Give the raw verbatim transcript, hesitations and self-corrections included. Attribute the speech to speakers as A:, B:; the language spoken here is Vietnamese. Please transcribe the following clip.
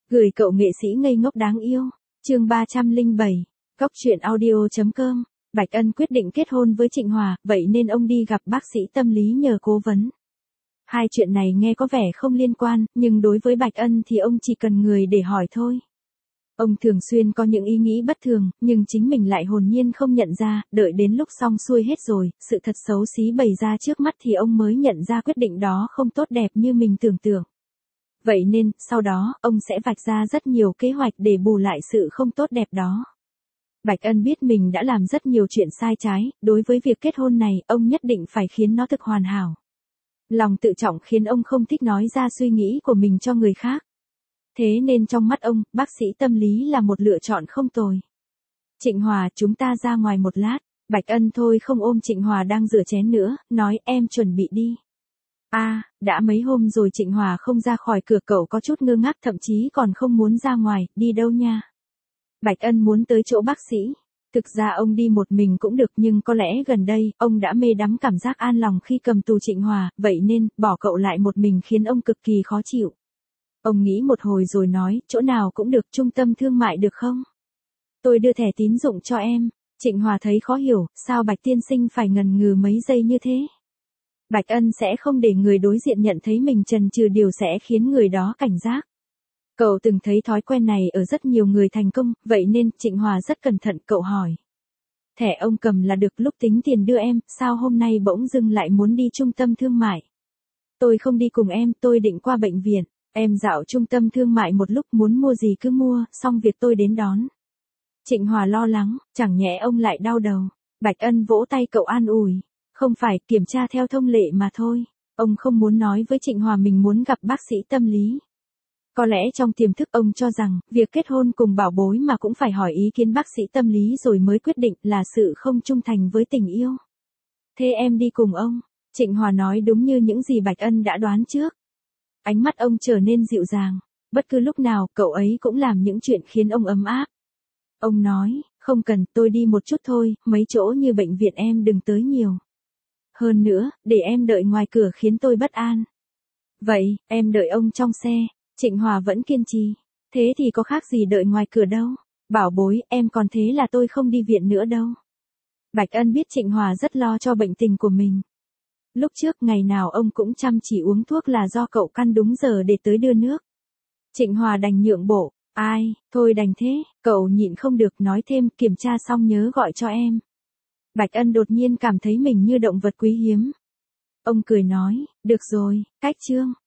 A: Gửi cậu nghệ sĩ ngây ngốc đáng yêu. Chương ba trăm lẻ bảy. Góc truyện audio chấm com. Bạch Ân quyết định kết hôn với Trịnh Hòa, vậy nên ông đi gặp bác sĩ tâm lý nhờ cố vấn. Hai chuyện này nghe có vẻ không liên quan, nhưng đối với Bạch Ân thì ông chỉ cần người để hỏi thôi. Ông thường xuyên có những ý nghĩ bất thường, nhưng chính mình lại hồn nhiên không nhận ra, đợi đến lúc xong xuôi hết rồi, sự thật xấu xí bày ra trước mắt thì ông mới nhận ra quyết định đó không tốt đẹp như mình tưởng tượng. Vậy nên, sau đó, ông sẽ vạch ra rất nhiều kế hoạch để bù lại sự không tốt đẹp đó. Bạch Ân biết mình đã làm rất nhiều chuyện sai trái, đối với việc kết hôn này, ông nhất định phải khiến nó thực hoàn hảo. Lòng tự trọng khiến ông không thích nói ra suy nghĩ của mình cho người khác. Thế nên trong mắt ông, bác sĩ tâm lý là một lựa chọn không tồi. Trịnh Hòa, chúng ta ra ngoài một lát. Bạch Ân thôi không ôm Trịnh Hòa đang rửa chén nữa, nói em chuẩn bị đi. a à, đã mấy hôm rồi Trịnh Hòa không ra khỏi cửa, cậu có chút ngơ ngác, thậm chí còn không muốn ra ngoài. Đi đâu nha? Bạch Ân muốn tới chỗ bác sĩ. Thực ra ông đi một mình cũng được, nhưng có lẽ gần đây, ông đã mê đắm cảm giác an lòng khi cầm tù Trịnh Hòa, vậy nên, bỏ cậu lại một mình khiến ông cực kỳ khó chịu. Ông nghĩ một hồi rồi nói, chỗ nào cũng được, trung tâm thương mại được không? Tôi đưa thẻ tín dụng cho em. Trịnh Hòa thấy khó hiểu, sao Bạch tiên sinh phải ngần ngừ mấy giây như thế? Bạch Ân sẽ không để người đối diện nhận thấy mình chần chừ, điều sẽ khiến người đó cảnh giác. Cậu từng thấy thói quen này ở rất nhiều người thành công, vậy nên Trịnh Hòa rất cẩn thận, cậu hỏi. Thẻ ông cầm là được, lúc tính tiền đưa em, sao hôm nay bỗng dưng lại muốn đi trung tâm thương mại? Tôi không đi cùng em, tôi định qua bệnh viện. Em dạo trung tâm thương mại một lúc, muốn mua gì cứ mua, xong việc tôi đến đón. Trịnh Hòa lo lắng, chẳng nhẽ ông lại đau đầu. Bạch Ân vỗ tay cậu an ủi. Không phải, kiểm tra theo thông lệ mà thôi. Ông không muốn nói với Trịnh Hòa mình muốn gặp bác sĩ tâm lý. Có lẽ trong tiềm thức ông cho rằng, việc kết hôn cùng bảo bối mà cũng phải hỏi ý kiến bác sĩ tâm lý rồi mới quyết định là sự không trung thành với tình yêu. Thế em đi cùng ông. Trịnh Hòa nói đúng như những gì Bạch Ân đã đoán trước. Ánh mắt ông trở nên dịu dàng. Bất cứ lúc nào, cậu ấy cũng làm những chuyện khiến ông ấm áp. Ông nói, không cần, tôi đi một chút thôi, mấy chỗ như bệnh viện em đừng tới nhiều. Hơn nữa, để em đợi ngoài cửa khiến tôi bất an. Vậy, em đợi ông trong xe. Trịnh Hòa vẫn kiên trì. Thế thì có khác gì đợi ngoài cửa đâu. Bảo bối, em còn thế là tôi không đi viện nữa đâu. Bạch Ân biết Trịnh Hòa rất lo cho bệnh tình của mình. Lúc trước ngày nào ông cũng chăm chỉ uống thuốc là do cậu căn đúng giờ để tới đưa nước. Trịnh Hòa đành nhượng bộ. Ai, thôi đành thế, cậu nhịn không được nói thêm, kiểm tra xong nhớ gọi cho em. Bạch Ân đột nhiên cảm thấy mình như động vật quý hiếm. Ông cười nói, được rồi, cách chương.